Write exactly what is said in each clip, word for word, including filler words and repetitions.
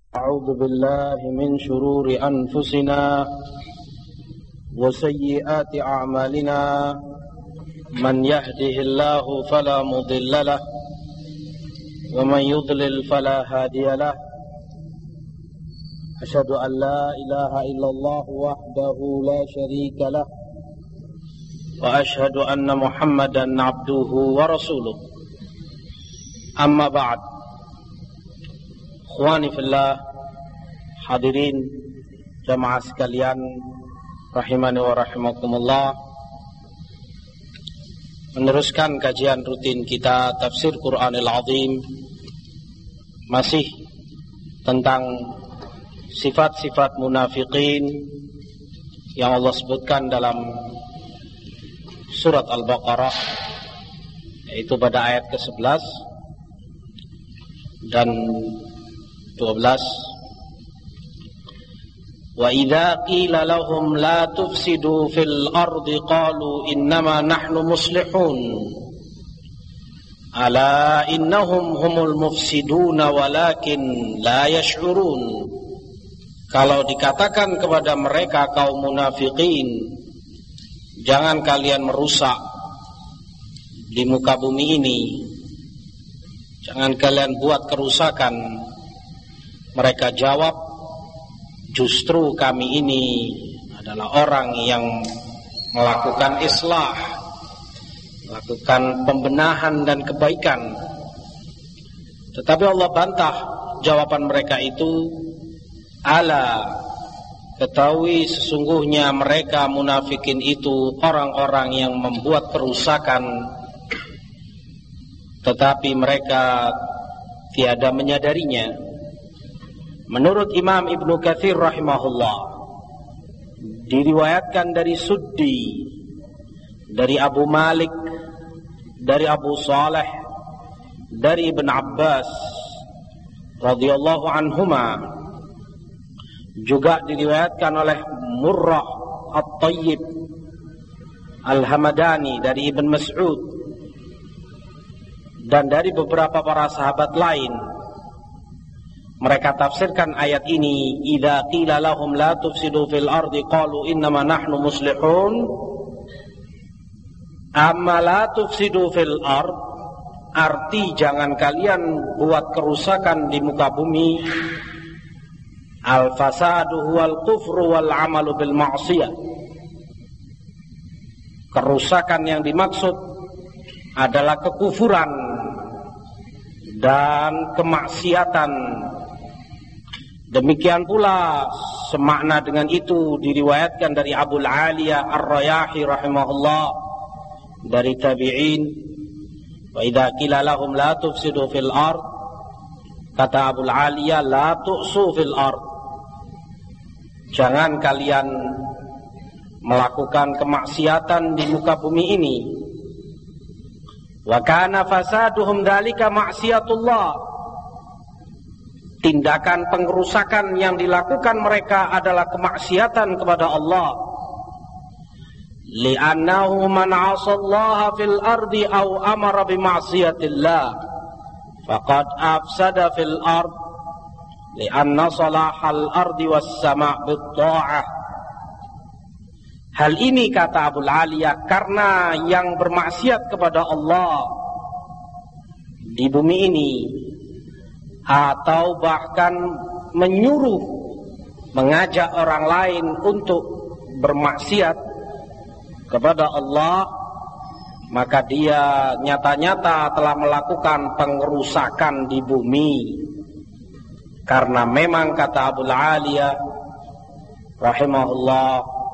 أعوذ بالله من شرور أنفسنا وسيئات أعمالنا من يهده الله فلا مضل له ومن يضلل فلا هادي له أشهد أن لا إله إلا الله وحده لا شريك له وأشهد أن محمدا عبده ورسوله أما بعد. Ikhwani fillah, hadirin jamaah sekalian rahimani wa rahimakumullah. Meneruskan kajian rutin kita tafsir Quranil Azim, masih tentang sifat-sifat munafiqin yang Allah sebutkan dalam surat Al-Baqarah, yaitu pada ayat ke sebelas dan dua belas. Wa idza qila lahum la tufsidu fil ardi qalu innama nahnu muslihun ala innahum humul mufsiduna walakin la yash'urun. Kalau dikatakan kepada mereka kaum munafikin, jangan kalian merusak di muka bumi ini, jangan kalian buat kerusakan. Mereka jawab, justru kami ini adalah orang yang melakukan islah, melakukan pembenahan dan kebaikan. Tetapi Allah bantah jawaban mereka itu. Ala, ketahui sesungguhnya mereka munafikin itu orang-orang yang membuat kerusakan, tetapi mereka tiada menyadarinya. Menurut Imam Ibnu Katsir rahimahullah, diriwayatkan dari Suddi, dari Abu Malik, dari Abu Saleh, dari Ibn Abbas radhiyallahu anhuma, juga diriwayatkan oleh Murrah At-Tayyib Al-Hamadani dari Ibn Mas'ud, dan dari beberapa para sahabat lain. Mereka tafsirkan ayat ini, idza qila lahum la tufsidu fil ardi qalu innama nahnu muslihun. Amma la tufsidu fil ard, arti jangan kalian buat kerusakan di muka bumi. Al fasadu huwal kufru wal amalu bil ma'siyah. Kerusakan yang dimaksud adalah kekufuran dan kemaksiatan. Demikian pula semakna dengan itu diriwayatkan dari Abul Aliyah Ar-Rayahi rahimahullah, dari tabi'in. Wa idza qila lahum la tufsidu fil ard, kata Abul Aliyah, la tu'su fil ard, jangan kalian melakukan kemaksiatan di muka bumi ini. Wa kana fasaduhum dzalika ma'siyatullah, tindakan pengerusakan yang dilakukan mereka adalah kemaksiatan kepada Allah. Li'annahu man 'asallaha fil ardi aw amara bi ma'siyatillah faqad afsada fil ard, li'anna salahal ardi was sama' bit tha'ah. Hal ini, kata Abul Aliyah, karena yang bermaksiat kepada Allah di bumi ini atau bahkan menyuruh, mengajak orang lain untuk bermaksiat kepada Allah, maka dia nyata-nyata telah melakukan pengerusakan di bumi. Karena memang, kata Abul Aliyah rahimahullah,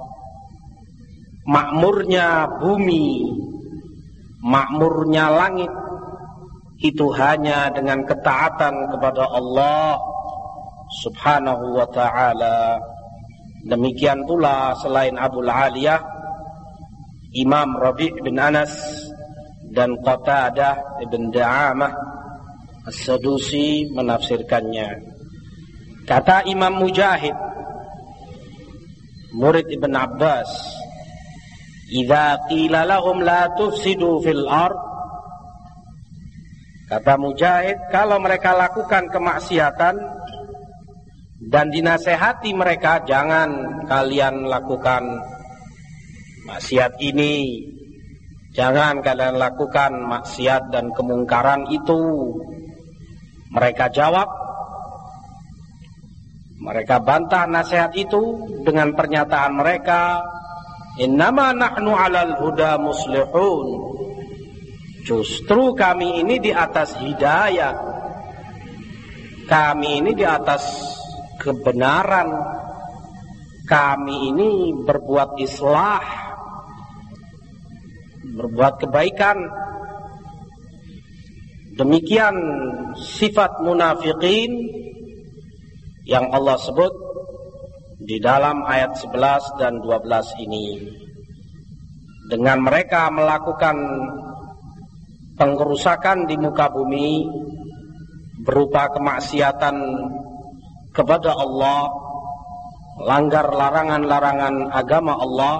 makmurnya bumi, makmurnya langit itu hanya dengan ketaatan kepada Allah subhanahu wa ta'ala. Demikian pula selain Abul Aliyah, Imam Rabi' bin Anas dan Qatadah ibn Da'amah As-Sadusi menafsirkannya. Kata Imam Mujahid, murid Ibn Abbas, idza qila lahum la tufsidu fil ard, kata Mujahid, kalau mereka lakukan kemaksiatan, Dan dinasehati mereka, jangan kalian lakukan maksiat ini, jangan kalian lakukan maksiat dan kemungkaran itu. Mereka jawab, mereka bantah nasihat itu dengan pernyataan mereka, innama nahnu alal huda muslihun. Justru kami ini di atas hidayah, kami ini di atas kebenaran, kami ini berbuat islah, berbuat kebaikan. Demikian sifat munafikin yang Allah sebut di dalam ayat sebelas dan dua belas ini. Dengan mereka melakukan pengrusakan di muka bumi berupa kemaksiatan kepada Allah, langgar larangan-larangan agama Allah,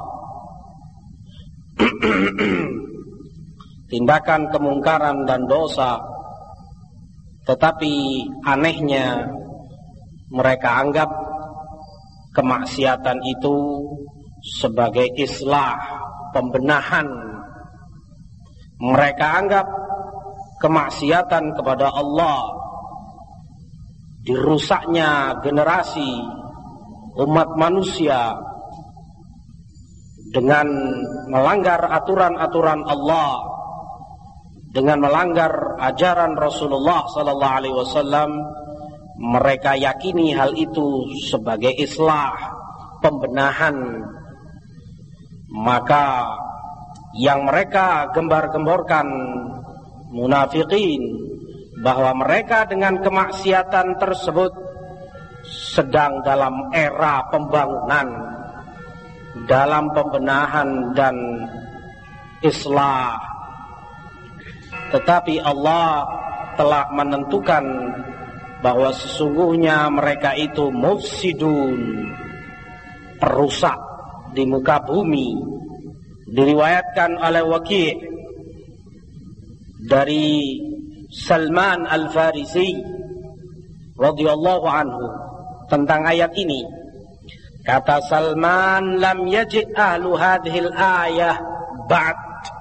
tindakan kemungkaran dan dosa. Tetapi anehnya mereka anggap kemaksiatan itu sebagai islah, pembenahan. Mereka anggap kemaksiatan kepada Allah, dirusaknya generasi umat manusia dengan melanggar aturan-aturan Allah, dengan melanggar ajaran Rasulullah sallallahu alaihi wasallam, mereka yakini hal itu sebagai islah, pembenahan. Maka yang mereka gembar-gemborkan munafikin, bahwa mereka dengan kemaksiatan tersebut sedang dalam era pembangunan, dalam pembenahan dan islah. Tetapi Allah telah menentukan bahwa sesungguhnya mereka itu mufsidun, perusak di muka bumi. Diriwayatkan oleh Waqi' dari Salman Al-Farisi radhiyallahu anhu tentang ayat ini. Kata Salman, lam yajid ahlu hadhil ayah ba'd.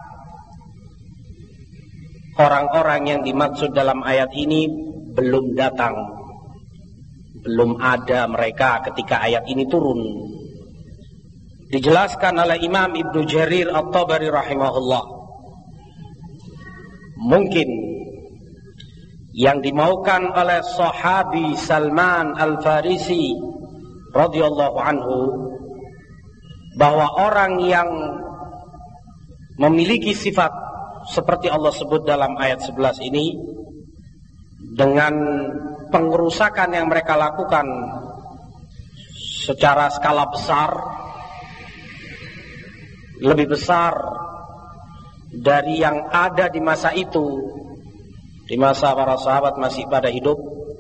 Orang-orang yang dimaksud dalam ayat ini belum datang, belum ada mereka ketika ayat ini turun. Dijelaskan oleh Imam Ibnu Jarir At-Tabari rahimahullah, mungkin yang dimaukan oleh sahabi Salman Al-Farisi radhiyallahu anhu, bahwa orang yang memiliki sifat seperti Allah sebut dalam ayat sebelas ini, dengan pengerusakan yang mereka lakukan secara skala besar, lebih besar dari yang ada di masa itu, di masa para sahabat masih pada hidup.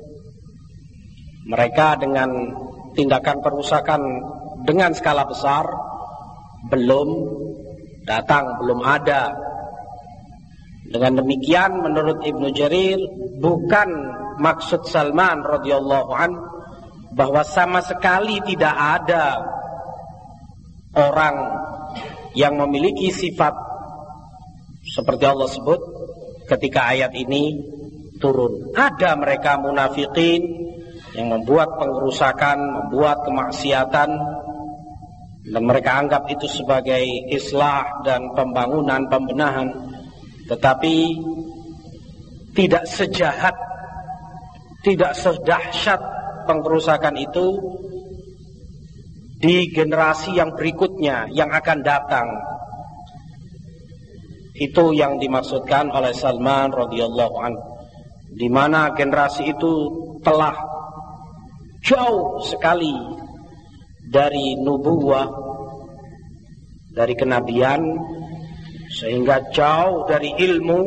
Mereka dengan tindakan perusakan dengan skala besar belum datang, belum ada. Dengan demikian menurut Ibnu Jarir, bukan maksud Salman radhiyallahu an bahwa sama sekali tidak ada orang yang memiliki sifat seperti Allah sebut ketika ayat ini turun. Ada mereka munafikin yang membuat pengerusakan, membuat kemaksiatan, dan mereka anggap itu sebagai islah dan pembangunan, pembenahan. Tetapi tidak sejahat, tidak sedahsyat pengerusakan itu di generasi yang berikutnya yang akan datang. Itu yang dimaksudkan oleh Salman radhiyallahu anhu, di mana generasi itu telah jauh sekali dari nubuwah, dari kenabian, sehingga jauh dari ilmu,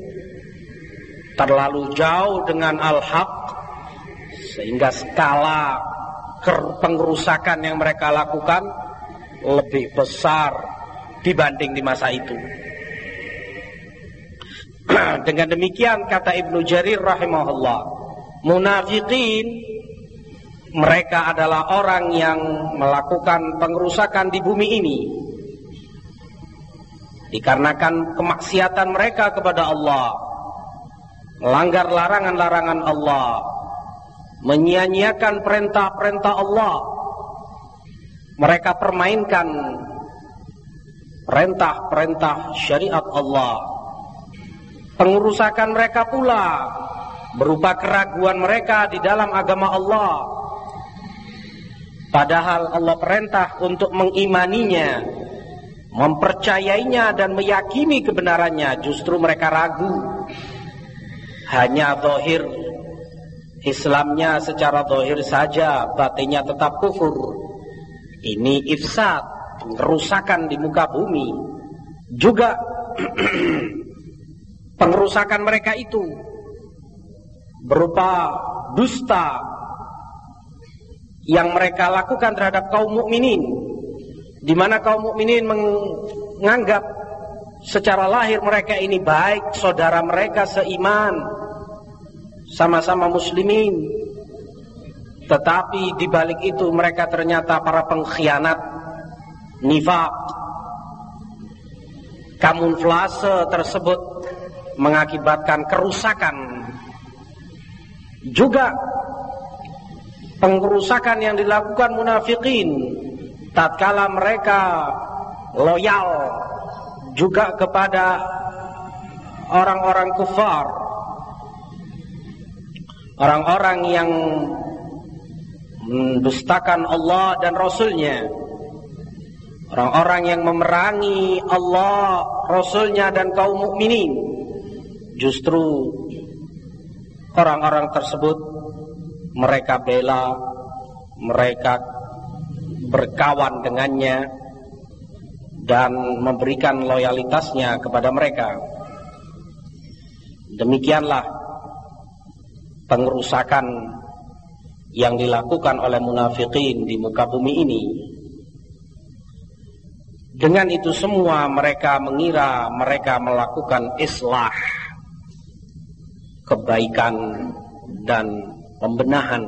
terlalu jauh dengan al-haq, sehingga skala pengerusakan yang mereka lakukan lebih besar dibanding di masa itu. Dengan demikian kata Ibnu Jarir rahimahullah, munafikin mereka adalah orang yang melakukan pengerusakan di bumi ini dikarenakan kemaksiatan mereka kepada Allah, melanggar larangan-larangan Allah, menyia-nyiakan perintah-perintah Allah. Mereka permainkan perintah-perintah syariat Allah. Pengerusakan mereka pula berupa keraguan mereka di dalam agama Allah, padahal Allah perintah untuk mengimaninya, mempercayainya dan meyakini kebenarannya. Justru mereka ragu, hanya zahir Islamnya secara zahir saja, batinnya tetap kufur. Ini ifsad, pengerusakan di muka bumi. Juga pengerusakan mereka itu berupa dusta yang mereka lakukan terhadap kaum mukminin, di mana kaum mukminin menganggap secara lahir mereka ini baik, saudara mereka seiman, sama-sama muslimin. Tetapi di balik itu mereka ternyata para pengkhianat, nifaq. Kamuflase tersebut mengakibatkan kerusakan. Juga pengerusakan yang dilakukan munafikin tatkala mereka loyal juga kepada orang-orang kufar, orang-orang yang mendustakan Allah dan Rasulnya, orang-orang yang memerangi Allah, Rasulnya dan kaum mukminin. Justru orang-orang tersebut mereka bela, mereka berkawan dengannya dan memberikan loyalitasnya kepada mereka. Demikianlah pengerusakan yang dilakukan oleh munafikin di muka bumi ini. Dengan itu semua mereka mengira mereka melakukan islah, kebaikan dan pembenahan.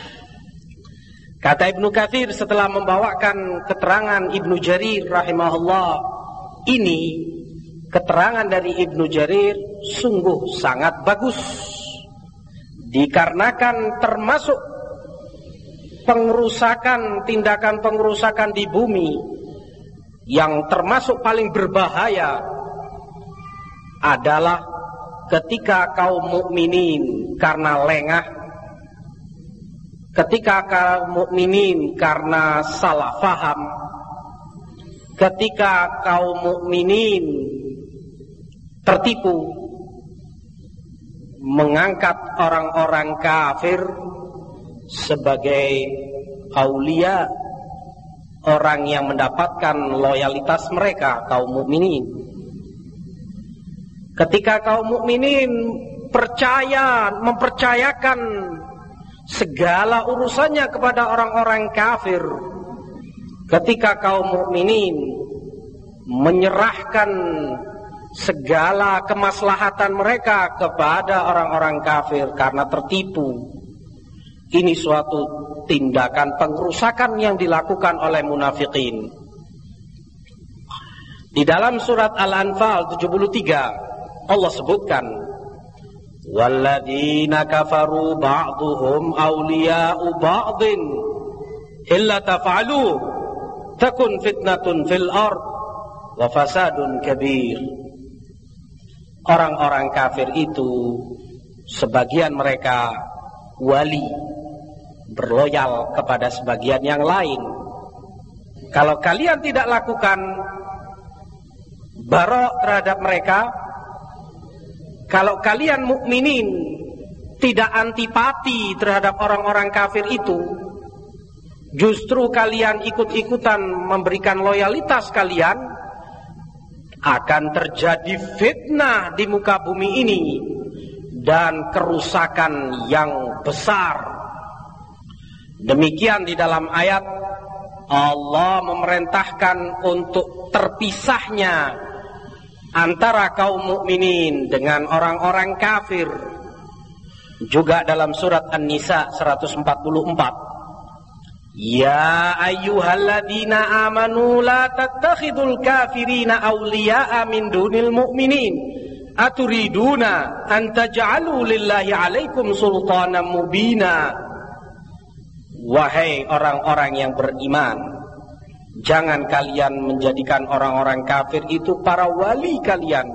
Kata Ibnu Katsir setelah membawakan keterangan Ibnu Jarir rahimahullah, ini keterangan dari Ibnu Jarir sungguh sangat bagus, dikarenakan termasuk pengerusakan, tindakan pengerusakan di bumi yang termasuk paling berbahaya adalah ketika kaum mukminin karena lengah, ketika kaum mukminin karena salah faham, ketika kaum mukminin tertipu, mengangkat orang-orang kafir sebagai aulia, orang yang mendapatkan loyalitas mereka, kaum mukminin. Ketika kaum mukminin percaya, mempercayakan segala urusannya kepada orang-orang kafir, ketika kaum mukminin menyerahkan segala kemaslahatan mereka kepada orang-orang kafir karena tertipu, ini suatu tindakan pengerusakan yang dilakukan oleh munafikin. Di dalam surat Al-Anfal tujuh puluh tiga Allah sebutkan, walladzina kafaru ba'duhum awliya'u ba'din illa taf'alu takun fitnatun fil ard wa fasadun kabir. Orang-orang kafir itu sebagian mereka wali, berloyal kepada sebagian yang lain. Kalau kalian tidak lakukan barok terhadap mereka, kalau kalian mukminin tidak antipati terhadap orang-orang kafir itu, justru kalian ikut-ikutan memberikan loyalitas kalian, akan terjadi fitnah di muka bumi ini dan kerusakan yang besar. Demikian di dalam ayat Allah memerintahkan untuk terpisahnya antara kaum mukminin dengan orang-orang kafir. Juga dalam surat An-Nisa seratus empat puluh empat Ya ayyuhalladzina amanu la tattakhidul kafirina awliya'a min dunil mu'minin aturiduna an taj'alu lillahi 'alaikum sultanan mubina. Wahai orang-orang yang beriman, jangan kalian menjadikan orang-orang kafir itu para wali kalian,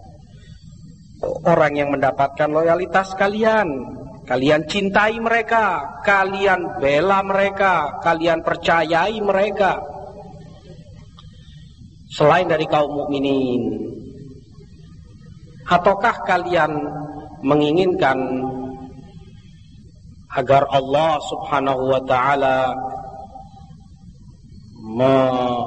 orang yang mendapatkan loyalitas kalian. Kalian cintai mereka, kalian bela mereka, kalian percayai mereka selain dari kaum mukminin. Ataukah kalian menginginkan agar Allah Subhanahu wa ta'ala me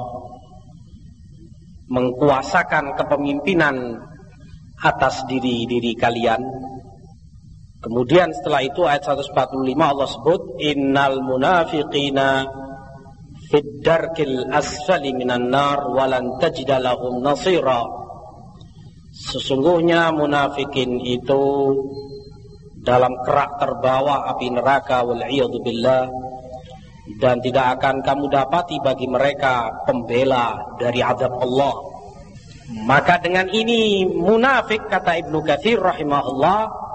mengkuasakan kepemimpinan atas diri-diri kalian? Kemudian setelah itu ayat seratus empat puluh lima Allah sebut innal munafiqina fid darkil asfali minan nar walan tajida lahum nasira. Sesungguhnya munafikin itu dalam kerak terbawah api neraka, wal'iyadu billah, dan tidak akan kamu dapati bagi mereka pembela dari azab Allah. Maka dengan ini munafik, kata Ibnu Katsir rahimahullah,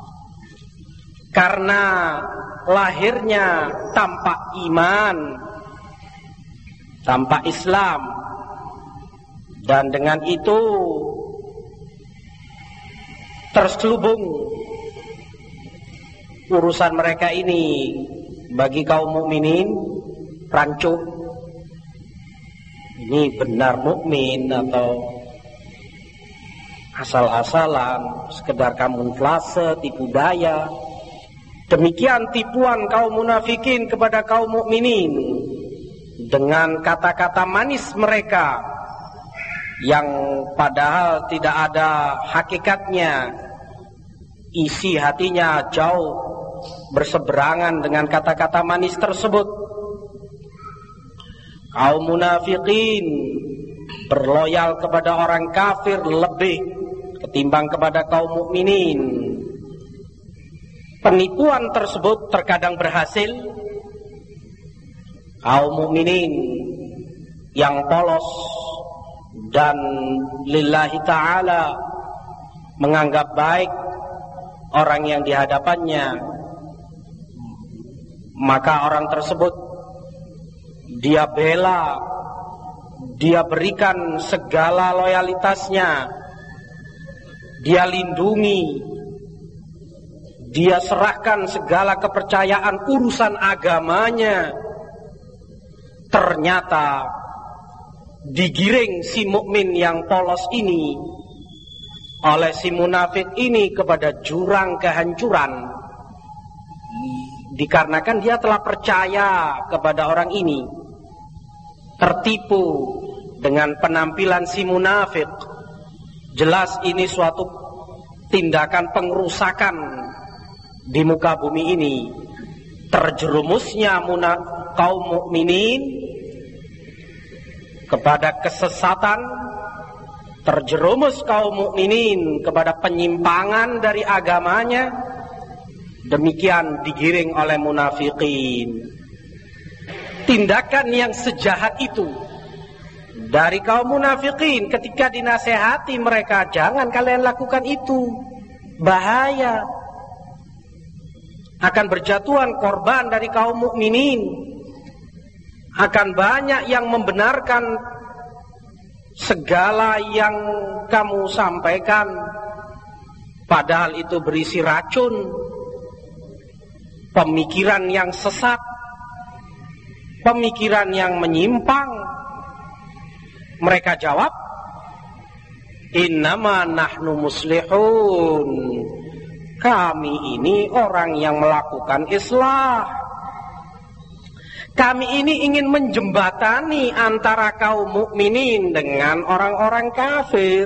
karena lahirnya tanpa iman, tanpa Islam, dan dengan itu terselubung urusan mereka ini bagi kaum mukminin rancu. Ini benar mukmin atau asal-asalan, sekedar kamuflase, tipu daya. Demikian tipuan kaum munafikin kepada kaum mukminin dengan kata-kata manis mereka yang padahal tidak ada hakikatnya, isi hatinya jauh berseberangan dengan kata-kata manis tersebut. Kaum munafikin berloyal kepada orang kafir lebih ketimbang kepada kaum mukminin. Penipuan tersebut terkadang berhasil. Kaum mukminin yang polos dan lillahi ta'ala menganggap baik orang yang dihadapannya, maka orang tersebut dia bela, dia berikan segala loyalitasnya, dia lindungi, dia serahkan segala kepercayaan urusan agamanya. Ternyata digiring si mukmin yang polos ini oleh si munafik ini kepada jurang kehancuran, dikarenakan dia telah percaya kepada orang ini, tertipu dengan penampilan si munafik. Jelas ini suatu tindakan pengerusakan di muka bumi ini. Terjerumusnya munafik kaum mukminin kepada kesesatan, terjerumus kaum mukminin kepada penyimpangan dari agamanya, demikian digiring oleh munafikin. Tindakan yang sejahat itu dari kaum munafikin, ketika dinasehati mereka, jangan kalian lakukan itu, bahaya, akan berjatuhan korban dari kaum mukminin, akan banyak yang membenarkan segala yang kamu sampaikan, padahal itu berisi racun, pemikiran yang sesat, pemikiran yang menyimpang. Mereka jawab, innama nahnu muslihun, kami ini orang yang melakukan islah, kami ini ingin menjembatani antara kaum mukminin dengan orang-orang kafir.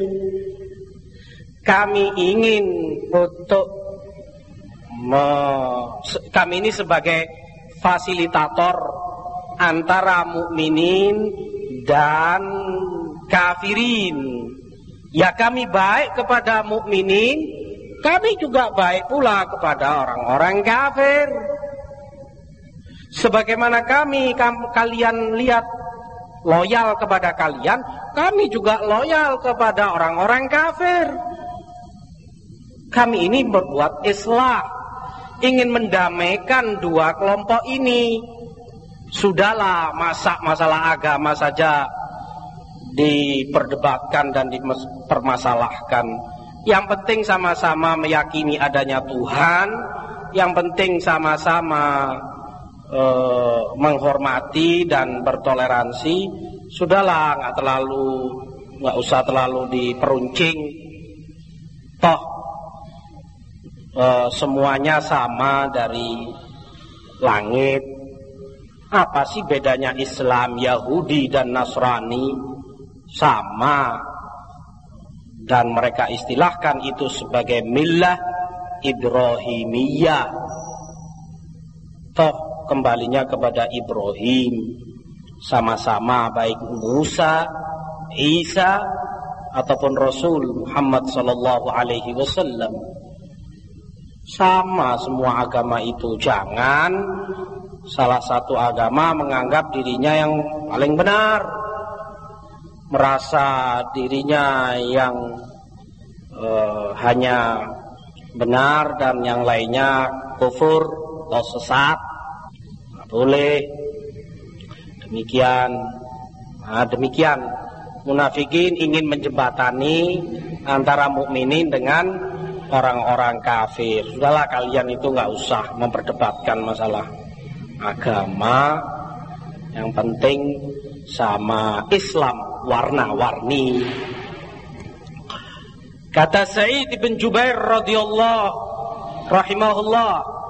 Kami ingin untuk me, kami ini sebagai fasilitator antara mukminin dan kafirin. Ya, kami baik kepada mukminin, kami juga baik pula kepada orang-orang kafir. Sebagaimana kami kam, kalian lihat loyal kepada kalian, kami juga loyal kepada orang-orang kafir. Kami ini berbuat islah, ingin mendamaikan dua kelompok ini. Sudahlah, masa masalah agama saja diperdebatkan dan dipermasalahkan. Yang penting sama-sama meyakini adanya Tuhan. Yang penting sama-sama eh, menghormati dan bertoleransi. Sudahlah, nggak terlalu, nggak usah terlalu diperuncing. Toh eh, semuanya sama dari langit. Apa sih bedanya Islam, Yahudi dan Nasrani? Sama. Dan mereka istilahkan itu sebagai millah Ibrahimiyah. Toh kembalinya kepada Ibrahim. Sama-sama baik Musa, Isa ataupun Rasul Muhammad sallallahu alaihi wasallam. Sama semua agama itu. Jangan salah satu agama menganggap dirinya yang paling benar, merasa dirinya yang uh, hanya benar dan yang lainnya kufur atau sesat. Nggak boleh demikian. Nah, demikian munafikin ingin menjembatani antara mukminin dengan orang-orang kafir. Sudahlah, kalian itu nggak usah memperdebatkan masalah agama, yang penting sama Islam warna-warni. Kata Sa'id bin Jubair radhiyallahu rahimahullah,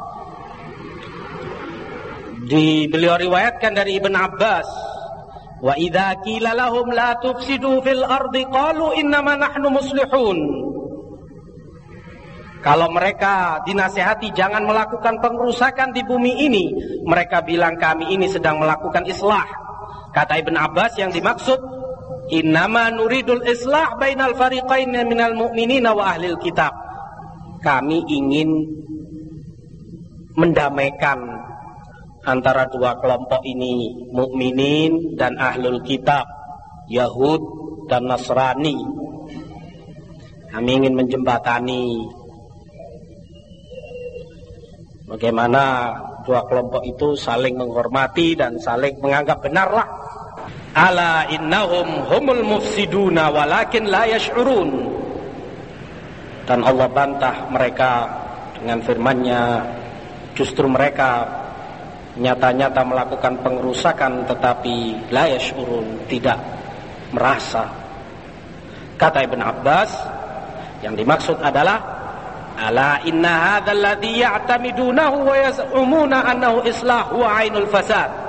di beliau riwayatkan dari Ibn Abbas, wa idza qila lahum la tufsidu fil ardi qalu innama nahnu muslihun. Kalau mereka dinasihati jangan melakukan pengerusakan di bumi ini, mereka bilang kami ini sedang melakukan islah. Kata Ibn Abbas, yang dimaksud innama nuridul islah bainal fariqain minal mu'minina wa ahlil kitab. Kami ingin mendamaikan antara dua kelompok ini, mukminin dan ahlul kitab, Yahud dan Nasrani. Kami ingin menjembatani bagaimana dua kelompok itu saling menghormati dan saling menganggap benarlah. Ala innahum humul mufsiduna walakin la yash'urun. Dan Allah bantah mereka dengan firman-Nya, justru mereka nyata-nyata melakukan pengerusakan tetapi la yash'urun, tidak merasa. Kata Ibn Abbas, yang dimaksud adalah ala inna hadzal ladzi ya'tamidunahu wa yaz'umuna annahu islahu wa ainul fasad.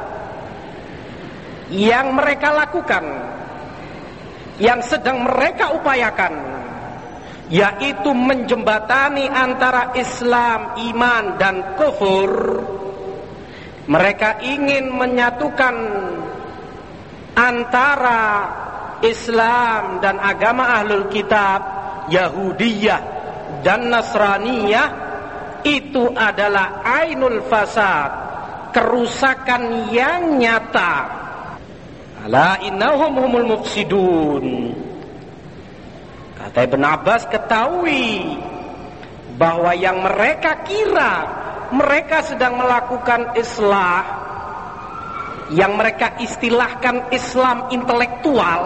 Yang mereka lakukan, yang sedang mereka upayakan, yaitu menjembatani antara Islam, iman dan kufur. Mereka ingin menyatukan antara Islam dan agama ahlul kitab, Yahudiyah dan Nasraniyah. Itu adalah ainul fasad, kerusakan yang nyata. Ala innahum humul mufsidun. Kata Ibn Abbas, ketahui bahwa yang mereka kira mereka sedang melakukan islah, yang mereka istilahkan Islam intelektual,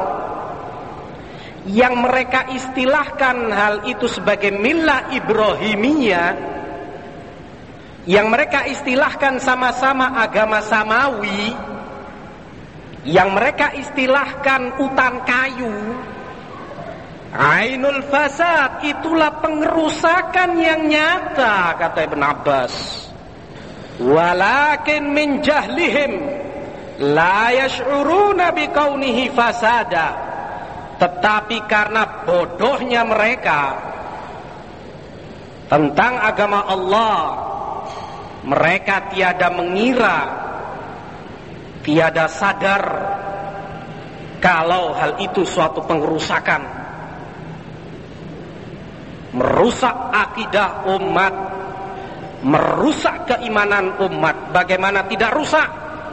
yang mereka istilahkan hal itu sebagai millah Ibrahimiyah, yang mereka istilahkan sama-sama agama samawi, yang mereka istilahkan utan kayu, ainul fasad, itulah pengerusakan yang nyata, kata Ibn Abbas. Walakin min jahlihim la yash'uruna biqaunihi fasada. Tetapi karena bodohnya mereka tentang agama Allah, mereka tiada mengira, tiada sadar kalau hal itu suatu pengerusakan, merusak akidah umat, merusak keimanan umat. Bagaimana tidak rusak?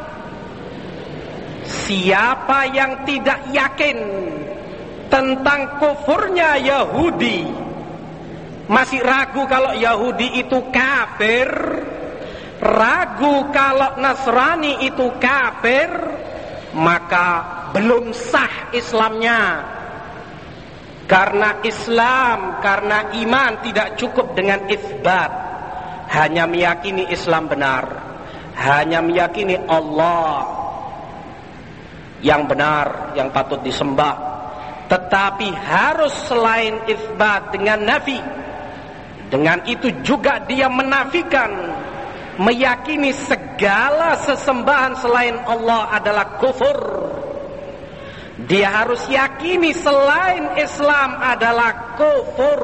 Siapa yang tidak yakin tentang kufurnya Yahudi, masih ragu kalau Yahudi itu kafir, ragu kalau Nasrani itu kafir, maka belum sah Islamnya. Karena Islam, karena iman tidak cukup dengan isbat, hanya meyakini Islam benar, hanya meyakini Allah yang benar, yang patut disembah. Tetapi harus selain isbat dengan nafi. Dengan itu juga dia menafikan, meyakini segala sesembahan selain Allah adalah kufur. Dia harus yakini selain Islam adalah kufur,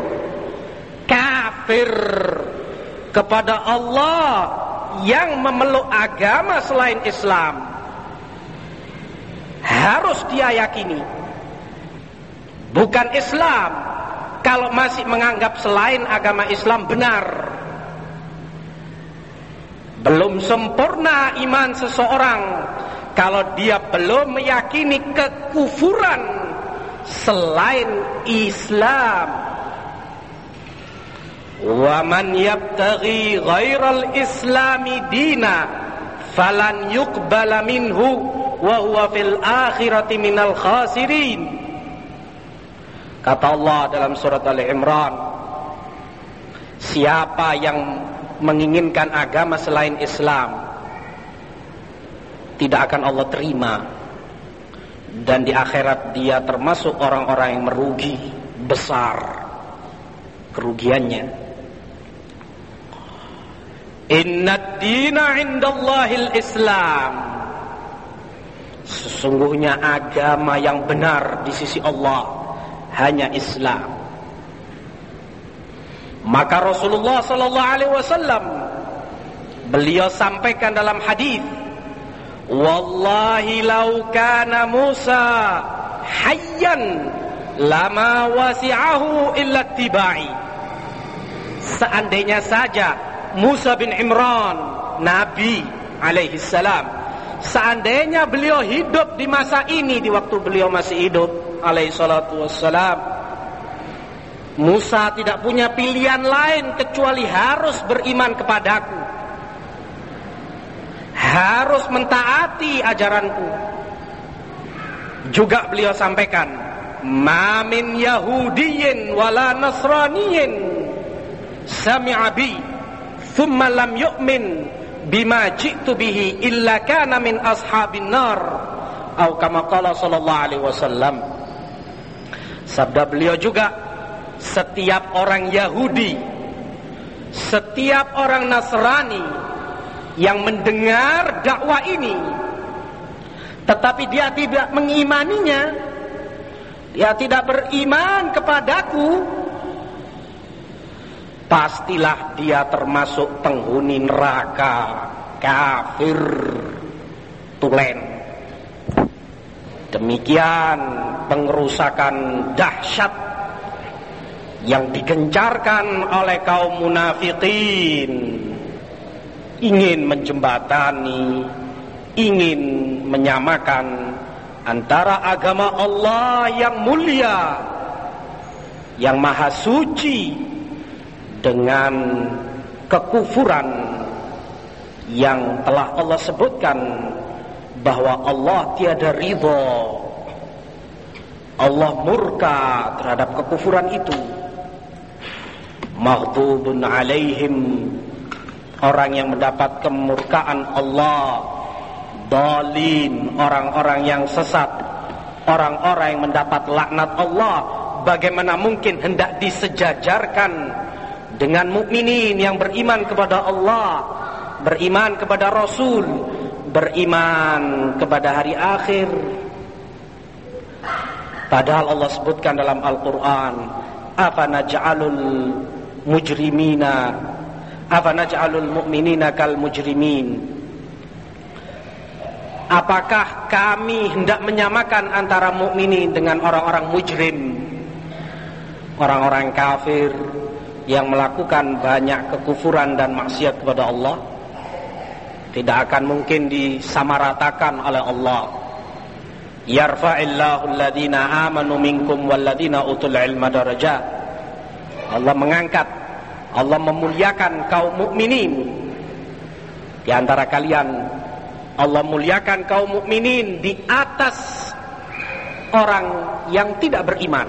kafir kepada Allah yang memeluk agama selain Islam. Harus dia yakini. Bukan Islam kalau masih menganggap selain agama Islam benar. Belum sempurna iman seseorang kalau dia belum meyakini kekufuran selain Islam. Wa man yabtaghi ghairal islami dina falan yuqbala minhu wa huwa fil akhirati minal khasirin. Kata Allah dalam surat Ali Imran, siapa yang menginginkan agama selain Islam, tidak akan Allah terima, dan di akhirat dia termasuk orang-orang yang merugi besar kerugiannya. Inna dina indallahil Islam, sesungguhnya agama yang benar di sisi Allah hanya Islam. Maka Rasulullah sallallahu alaihi wasallam beliau sampaikan dalam hadis, wallahi law kana Musa hayyan lama wasi'ahu illa tibai. Seandainya saja Musa bin Imran, Nabi alaihi salam, seandainya beliau hidup di masa ini, di waktu beliau masih hidup alaihi salatu wassalam, Musa tidak punya pilihan lain kecuali harus beriman kepadaku, harus mentaati ajaranku. Juga beliau sampaikan, ma min Yahudiyin wala Nasraniyin sami'a bi thumma lam yu'min bima ji'tu bihi illa kana min ashabin nar, atau kama qala sallallahu alaihi wasallam. Sabda beliau juga, setiap orang Yahudi, setiap orang Nasrani yang mendengar dakwah ini tetapi dia tidak mengimaninya, dia tidak beriman kepadaku, pastilah dia termasuk penghuni neraka, kafir, tulen. Demikian pengerusakan dahsyat yang digencarkan oleh kaum munafikin, ingin menjembatani, ingin menyamakan antara agama Allah yang mulia, yang maha suci, dengan kekufuran yang telah Allah sebutkan bahwa Allah tiada ridha, Allah murka terhadap kekufuran itu. Maghdubun alaihim, orang yang mendapat kemurkaan Allah. Dalin, orang-orang yang sesat, orang-orang yang mendapat laknat Allah. Bagaimana mungkin hendak disejajarkan dengan mukminin yang beriman kepada Allah, beriman kepada Rasul, beriman kepada hari akhir? Padahal Allah sebutkan dalam Al-Quran, afanaj'alul mujrimina afanaj'alul mu'minina kal mujrimin. Apakah kami hendak menyamakan antara mukminin dengan orang-orang mujrim, orang-orang kafir, yang melakukan banyak kekufuran dan maksiat kepada Allah tidak akan mungkin disamaratakan oleh Allah. Yarfa'illahu alladhina amanu minkum walladhina utul ilma darajat. Allah mengangkat, Allah memuliakan kaum mukminin di antara kalian. Allah muliakan kaum mukminin di atas orang yang tidak beriman.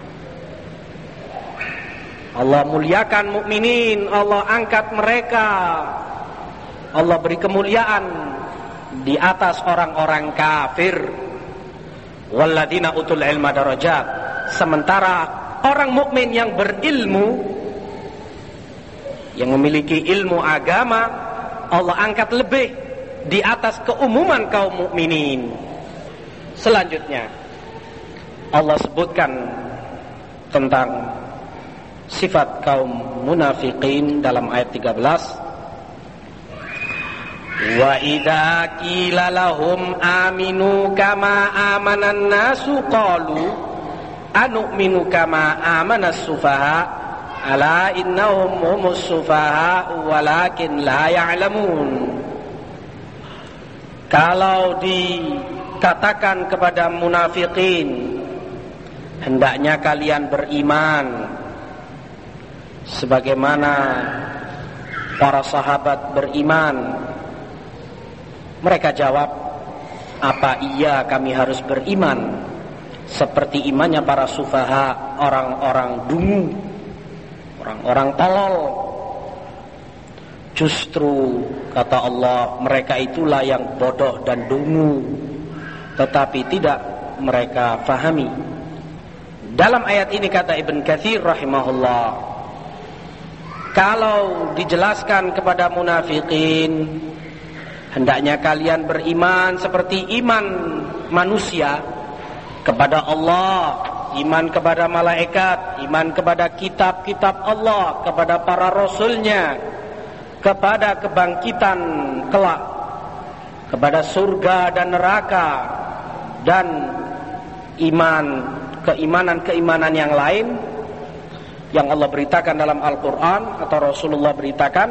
Allah muliakan mukminin, Allah angkat mereka, Allah beri kemuliaan di atas orang-orang kafir. Walladzina utul ilma darajat. Sementara orang mukmin yang berilmu, yang memiliki ilmu agama, Allah angkat lebih di atas keumuman kaum mukminin. Selanjutnya Allah sebutkan tentang sifat kaum munafiqin dalam ayat tiga belas. Wa idza qila lahum aminu kama amanan nasu qalu anu'minu kama amanas sufaha ala innahum humus sufaha walakin la ya'lamun. Kalau dikatakan kepada munafiqin, hendaknya kalian beriman sebagaimana para sahabat beriman, mereka jawab, apa iya kami harus beriman seperti imannya para sufaha, orang-orang dungu, orang-orang tolol. Justru kata Allah, mereka itulah yang bodoh dan dungu, tetapi tidak mereka fahami. Dalam ayat ini kata Ibn Katsir rahimahullah, kalau dijelaskan kepada munafiqin, hendaknya kalian beriman seperti iman manusia kepada Allah, iman kepada malaikat, iman kepada kitab-kitab Allah, kepada para rasulnya, kepada kebangkitan kelak, kepada surga dan neraka, dan iman keimanan-keimanan yang lain yang Allah beritakan dalam Al-Quran atau Rasulullah beritakan.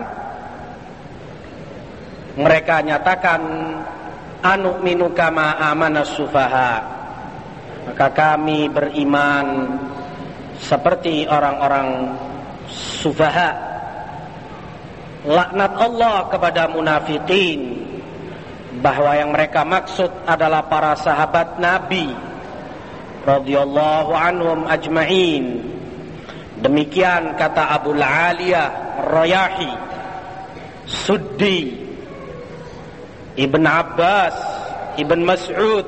Mereka nyatakan anu'minu kama amanas sufaha, maka kami beriman seperti orang-orang sufaha. Laknat Allah kepada munafiqin, bahwa yang mereka maksud adalah para sahabat Nabi radhiyallahu anhum ajma'in. Demikian kata Abul Aliyah Ar-Rayahi, Suddi, Ibn Abbas, Ibn Mas'ud,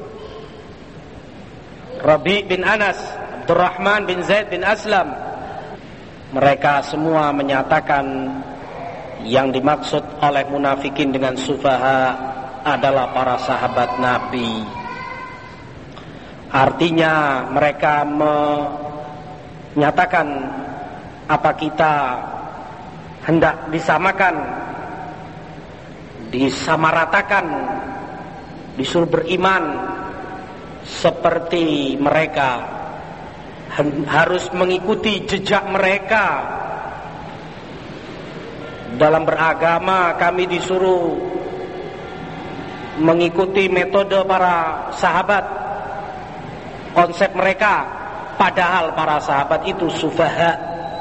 Rabi' bin Anas, Abdurrahman bin Zaid bin Aslam. Mereka semua menyatakan yang dimaksud oleh munafikin dengan sufaha adalah para sahabat Nabi. Artinya mereka menyatakan, apa kita hendak disamakan, disamaratakan, disuruh beriman seperti mereka, harus mengikuti jejak mereka. Dalam beragama kami disuruh mengikuti metode para sahabat, konsep mereka, padahal para sahabat itu sufaha.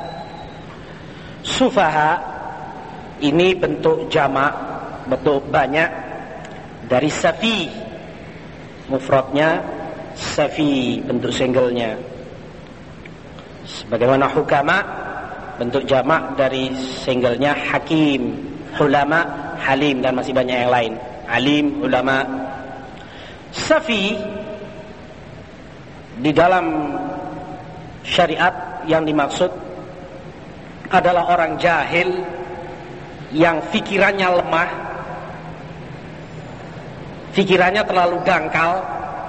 Sufaha ini bentuk jamak, bentuk banyak dari safi, mufradnya safi, bentuk singlenya. Sebagaimana hukama, bentuk jamak dari singlenya hakim, hulama, halim, dan masih banyak yang lain. Alim, ulama. Safi di dalam syariat yang dimaksud adalah orang jahil yang fikirannya lemah, fikirannya terlalu dangkal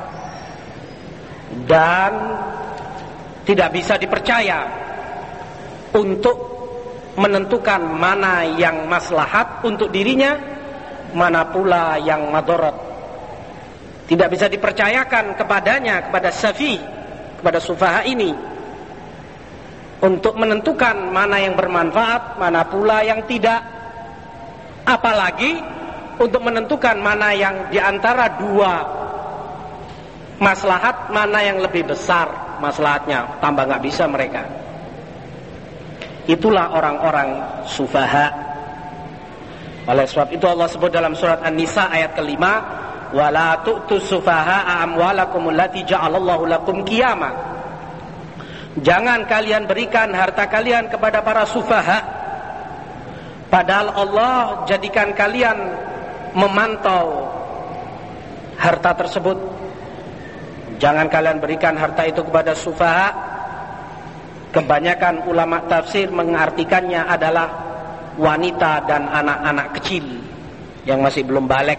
dan tidak bisa dipercaya untuk menentukan mana yang maslahat untuk dirinya, mana pula yang madarat. Tidak bisa dipercayakan kepadanya, kepada safi, kepada sufaha ini, untuk menentukan mana yang bermanfaat, mana pula yang tidak. Apalagi untuk menentukan mana yang diantara dua maslahat, mana yang lebih besar maslahatnya. Tambah nggak bisa mereka. Itulah orang-orang sufaha. Oleh sebab itu Allah sebut dalam surat An-Nisa ayat kelima, wala tu'tus sufaha'a amwalakum allati ja'alallahu lakum qiyama. Jangan kalian berikan harta kalian kepada para sufaha, padahal Allah jadikan kalian memantau harta tersebut. Jangan kalian berikan harta itu kepada sufaha. Kebanyakan ulama tafsir mengartikannya adalah wanita dan anak-anak kecil yang masih belum balik,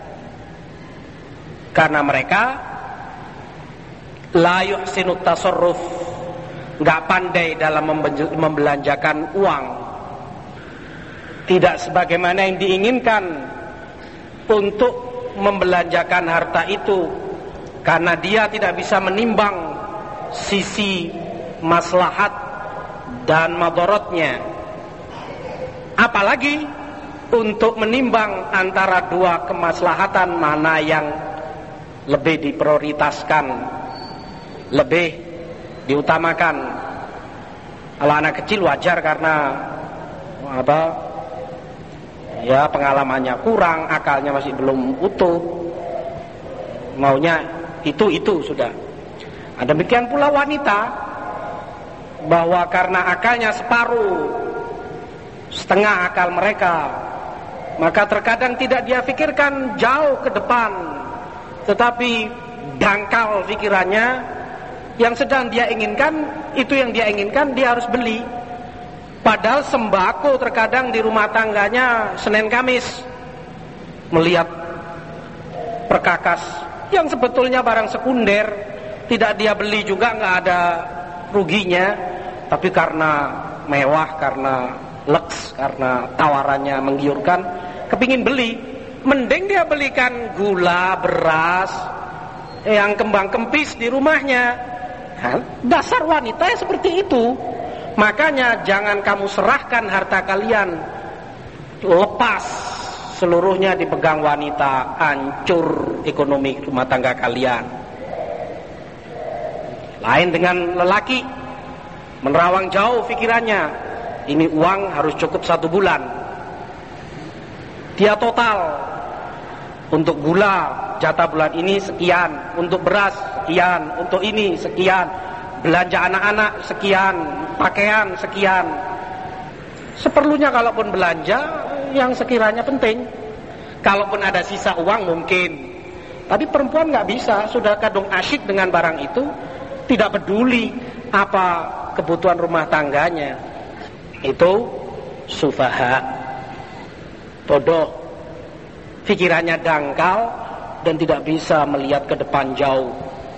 karena mereka la yuhsinut tasarruf, nggak pandai dalam membelanjakan uang, tidak sebagaimana yang diinginkan untuk membelanjakan harta itu, karena dia tidak bisa menimbang sisi maslahat dan madaratnya. Apalagi untuk menimbang antara dua kemaslahatan mana yang lebih diprioritaskan, lebih diutamakan. Kalau anak kecil wajar karena apa? Ya pengalamannya kurang, akalnya masih belum utuh, maunya itu itu sudah. Demikian pula wanita, bahwa karena akalnya separuh, setengah akal mereka, maka terkadang tidak dia pikirkan jauh ke depan, tetapi dangkal pikirannya. Yang sedang dia inginkan, itu yang dia inginkan dia harus beli. Padahal sembako terkadang di rumah tangganya Senin Kamis melihat perkakas yang sebetulnya barang sekunder, tidak dia beli juga, nggak ada ruginya, tapi karena mewah, karena leks, karena tawarannya menggiurkan, kepingin beli. Mending dia belikan gula, beras yang kembang kempis di rumahnya. Hah? Dasar wanita ya seperti itu. Makanya jangan kamu serahkan harta kalian lepas seluruhnya dipegang wanita, hancur ekonomi rumah tangga kalian. Lain dengan lelaki, menerawang jauh pikirannya. Ini uang harus cukup satu bulan. Dia total. Untuk gula, jatah bulan ini sekian. Untuk beras, sekian. Untuk ini, sekian. Belanja anak-anak, sekian. Pakaian, sekian. Seperlunya kalaupun belanja, yang sekiranya penting. Kalaupun ada sisa uang mungkin. Tapi perempuan gak bisa. Sudah kadung asyik dengan barang itu, tidak peduli apa kebutuhan rumah tangganya. Itu sufaha, bodoh, pikirannya dangkal dan tidak bisa melihat ke depan jauh.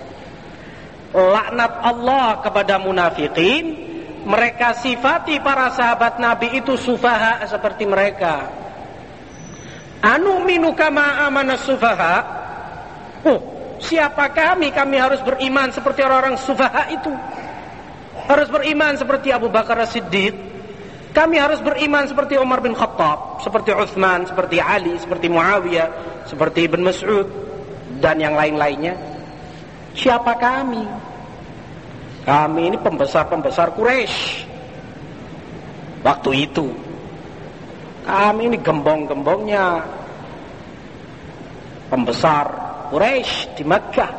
Laknat Allah kepada munafikin, mereka sifati para sahabat Nabi itu sufaha seperti mereka. Anu minu kama amana sufaha. Oh, siapa kami? Kami harus beriman seperti orang-orang sufaha itu. Harus beriman seperti Abu Bakar As-Siddiq. Kami harus beriman seperti Umar bin Khattab, seperti Utsman, seperti Ali, seperti Muawiyah, seperti Ibn Mas'ud, dan yang lain-lainnya. Siapa kami? Kami ini pembesar-pembesar Quraisy waktu itu. Kami ini gembong-gembongnya pembesar Quraisy di Makkah.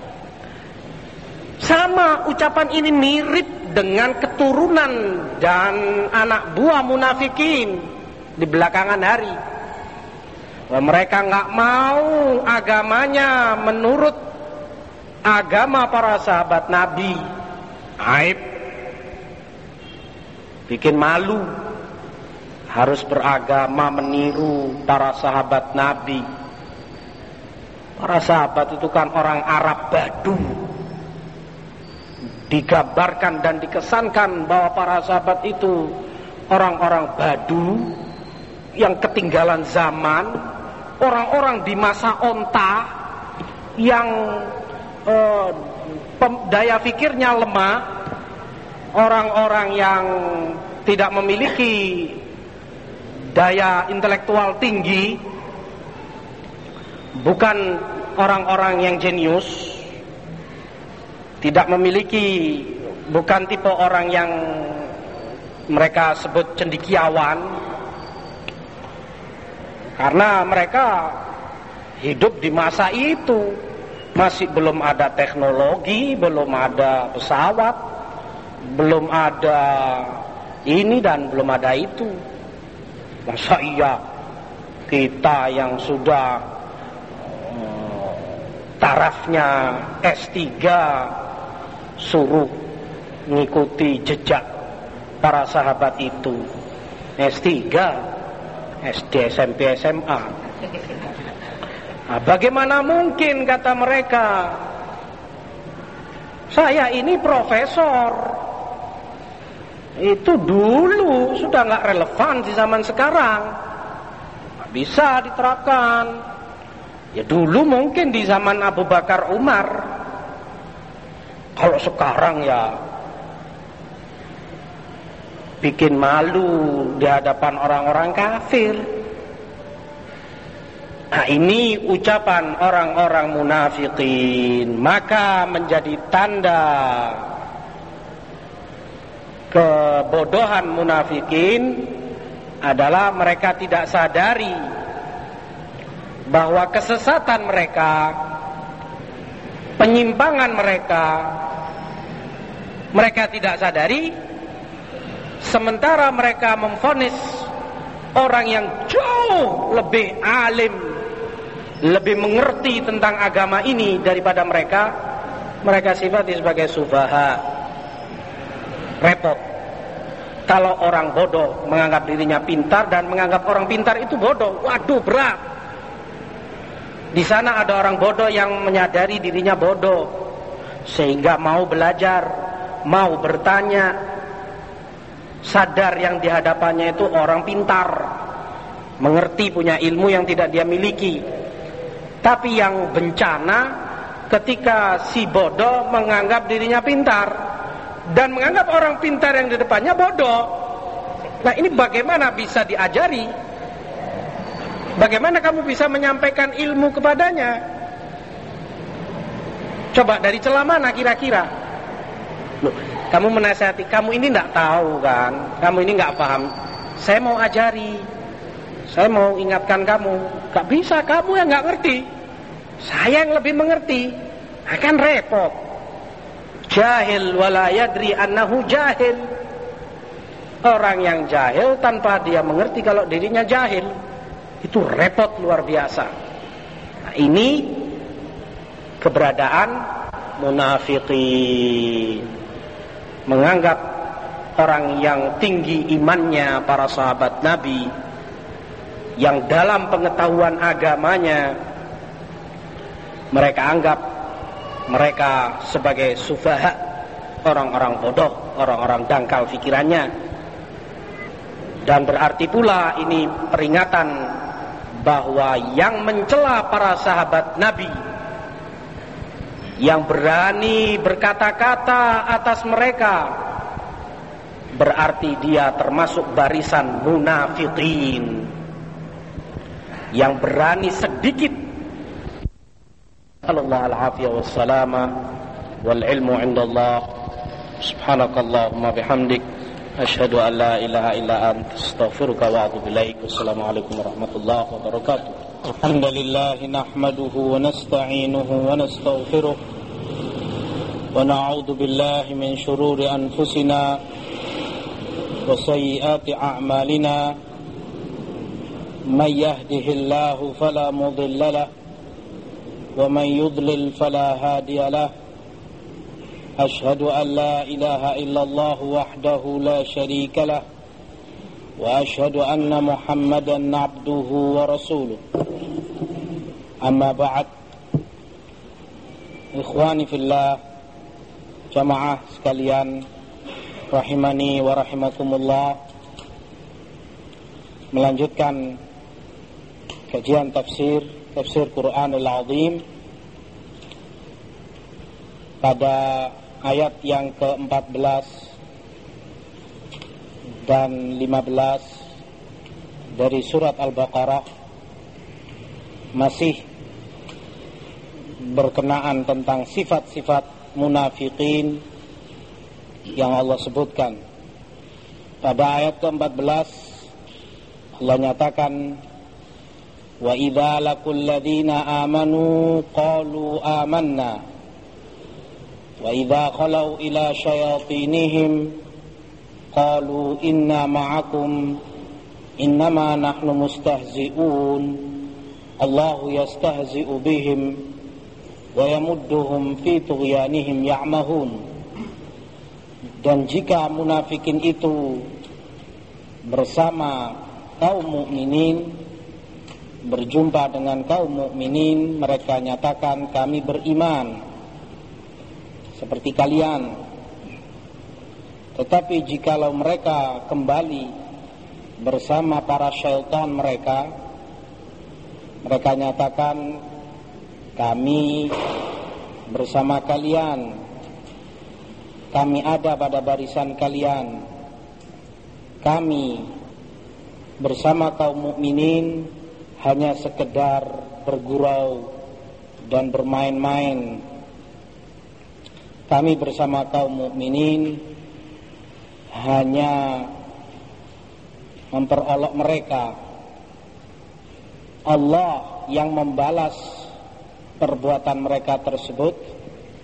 Sama ucapan ini mirip dengan keturunan dan anak buah munafikin di belakangan hari. Mereka nggak mau agamanya menurut agama para sahabat Nabi. Aib, bikin malu, harus beragama meniru para sahabat Nabi. Para sahabat itu kan orang Arab Badu. Digambarkan dan dikesankan bahwa para sahabat itu orang-orang Badu yang ketinggalan zaman, orang-orang di masa onta yang eh, daya pikirnya lemah, orang-orang yang tidak memiliki daya intelektual tinggi, bukan orang-orang yang jenius, tidak memiliki, bukan tipe orang yang mereka sebut cendekiawan, karena mereka hidup di masa itu masih belum ada teknologi, belum ada pesawat, belum ada ini dan belum ada itu. Masa iya kita yang sudah uh, tarafnya S tiga suruh mengikuti jejak para sahabat itu? S tiga, S D, S M P, S M A. Nah, bagaimana mungkin, kata mereka, saya ini profesor. Itu dulu sudah nggak relevan di zaman sekarang, nggak bisa diterapkan. Ya dulu mungkin di zaman Abu Bakar, Umar. Kalau sekarang ya bikin malu di hadapan orang-orang kafir. Nah, ini ucapan orang-orang munafikin. Maka menjadi tanda kebodohan munafikin adalah mereka tidak sadari bahwa kesesatan mereka, penyimpangan mereka, mereka tidak sadari, sementara mereka memvonis orang yang jauh lebih alim, lebih mengerti tentang agama ini daripada mereka, mereka sifati sebagai sufaha. Repot kalau orang bodoh menganggap dirinya pintar dan menganggap orang pintar itu bodoh. Waduh, berat. Di sana ada orang bodoh yang menyadari dirinya bodoh, sehingga mau belajar, mau bertanya, sadar yang dihadapannya itu orang pintar, mengerti, punya ilmu yang tidak dia miliki. Tapi yang bencana ketika si bodoh menganggap dirinya pintar dan menganggap orang pintar yang di depannya bodoh. Nah, ini bagaimana bisa diajari? Bagaimana kamu bisa menyampaikan ilmu kepadanya? Coba dari celah mana kira-kira? Loh, kamu menasihati, kamu ini tidak tahu kan, kamu ini nggak paham. Saya mau ajari, saya mau ingatkan kamu. Gak bisa, kamu yang nggak ngerti, saya yang lebih mengerti. Akan repot. Jahil wala yadri annahu jahil. Orang yang jahil tanpa dia mengerti kalau dirinya jahil, itu repot luar biasa. Nah, ini keberadaan munafiqin, menganggap orang yang tinggi imannya, para sahabat Nabi, yang dalam pengetahuan agamanya, mereka anggap mereka sebagai sufaha, orang-orang bodoh, orang-orang dangkal pikirannya. Dan berarti pula ini peringatan bahwa yang mencela para sahabat Nabi, yang berani berkata-kata atas mereka, berarti dia termasuk barisan munafiqin, yang berani sedikit. Allah al-afiyah wassalama wal ilmu indallah. Subhanakallahumma bihamdik, asyhadu an la ilaha illa anta, astaghfiruka wa atubu ilaik. Wassalamualaikum warahmatullahi wabarakatuh. Alhamdulillah nahmaduhu wa nasta'inuhu wa nastaghfiruh wa na'udzu billahi min shururi anfusina wa sayyiati a'malina. May yahdihillahu fala mudilla lahu wa may yudlil fala hadiya lahu. Ashhadu an la ilaha illallah wahdahu la syarika lah wa ashhadu anna Muhammadan abduhu wa rasuluh. Amma ba'd. Ikhwani fillah, jamaah sekalian rahimani wa rahimakumullah. Melanjutkan kajian tafsir tafsir Quranul Azim pada ayat yang ke empat belas dan lima belas dari surat Al-Baqarah masih berkenaan tentang sifat-sifat munafikin yang Allah sebutkan. Pada ayat keempat belas Allah nyatakan, wa idza laqul ladzina amanu qalu amanna wa idza khalau ila syayatinihim qalu inna ma'akum innama nahnu mustahzi'un Allahu yastahzi'u bihim wa yamudduhum fi tughyanihim ya'mahun. Dan jika munafikin itu bersama kaum mukminin, berjumpa dengan kaum mukminin, mereka nyatakan kami beriman seperti kalian. Tetapi jikalau mereka kembali bersama para syaitan mereka, mereka nyatakan kami bersama kalian, kami ada pada barisan kalian, kami bersama kaum mukminin hanya sekedar bergurau dan bermain-main. Kami bersama kaum mukminin hanya memperolok mereka. Allah yang membalas perbuatan mereka tersebut,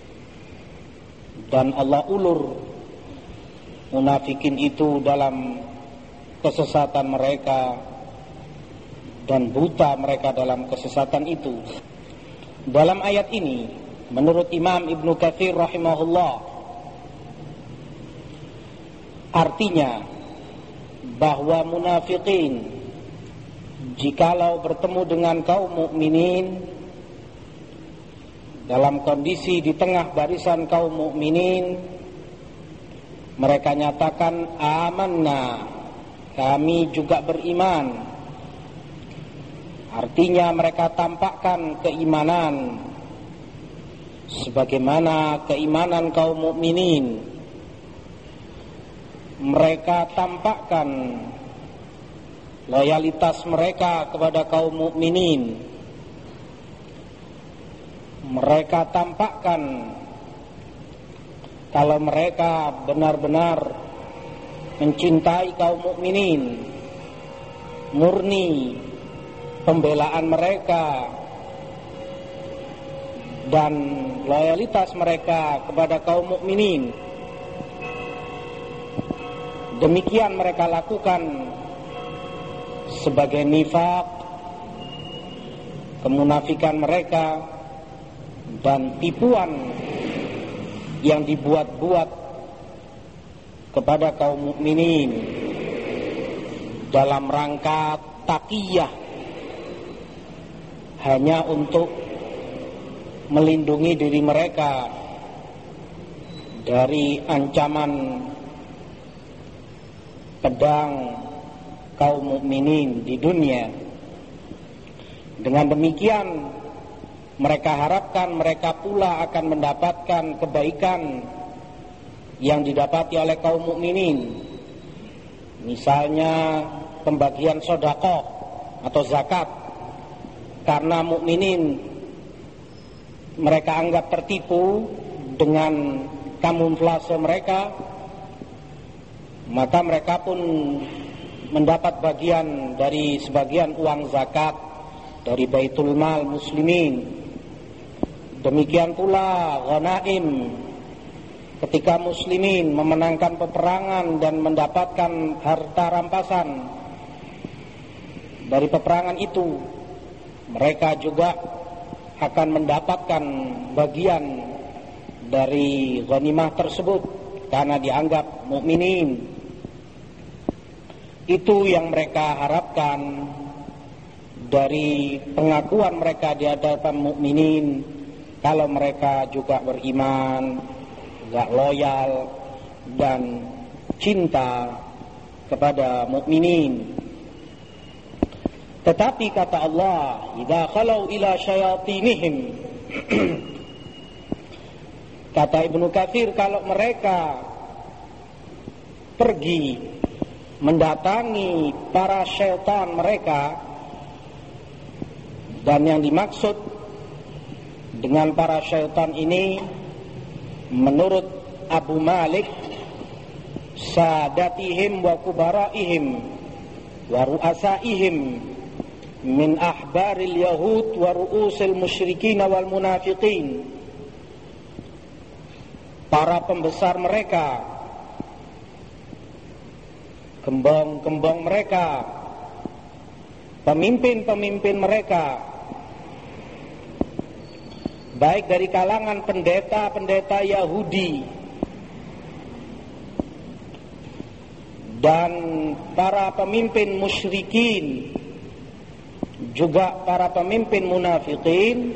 dan Allah ulur munafikin itu dalam kesesatan mereka dan buta mereka dalam kesesatan itu. Dalam ayat ini, menurut Imam Ibnu Katsir rahimahullah, artinya bahwa munafikin jikalau bertemu dengan kaum mukminin dalam kondisi di tengah barisan kaum mukminin, mereka nyatakan amanna, kami juga beriman. Artinya mereka tampakkan keimanan sebagaimana keimanan kaum mukminin. Mereka tampakkan loyalitas mereka kepada kaum mukminin. Mereka tampakkan kalau mereka benar-benar mencintai kaum mukminin, murni pembelaan mereka dan loyalitas mereka kepada kaum mukminin. Demikian mereka lakukan sebagai nifaq, kemunafikan mereka dan tipuan yang dibuat-buat kepada kaum mukminin dalam rangka taqiyah, hanya untuk melindungi diri mereka dari ancaman pedang kaum mukminin di dunia. Dengan demikian mereka harapkan mereka pula akan mendapatkan kebaikan yang didapati oleh kaum mukminin. Misalnya pembagian sedekah atau zakat. Karena mukminin mereka anggap tertipu dengan kamuflase mereka, maka mereka pun mendapat bagian dari sebagian uang zakat dari Baitul Mal muslimin. Demikian pula ghanaim, ketika muslimin memenangkan peperangan dan mendapatkan harta rampasan dari peperangan itu, mereka juga akan mendapatkan bagian dari ghanimah tersebut karena dianggap mukminin. Itu yang mereka harapkan dari pengakuan mereka di hadapan mukminin. Kalau mereka juga beriman, gak loyal dan cinta kepada mukminin. Tetapi kata Allah, idza khalau ila syayatinihim, kata Ibnu Katsir, kalau mereka pergi mendatangi para syaitan mereka, dan yang dimaksud dengan para syaitan ini menurut Abu Malik, sadatihim wa kubaraihim wa ru'asaihim min ahbaril yahud wa ru'usil musyrikin wal munafiqin, para pembesar mereka, gembong-gembong mereka, pemimpin-pemimpin mereka, baik dari kalangan pendeta-pendeta Yahudi dan para pemimpin musyrikin, juga para pemimpin munafikin,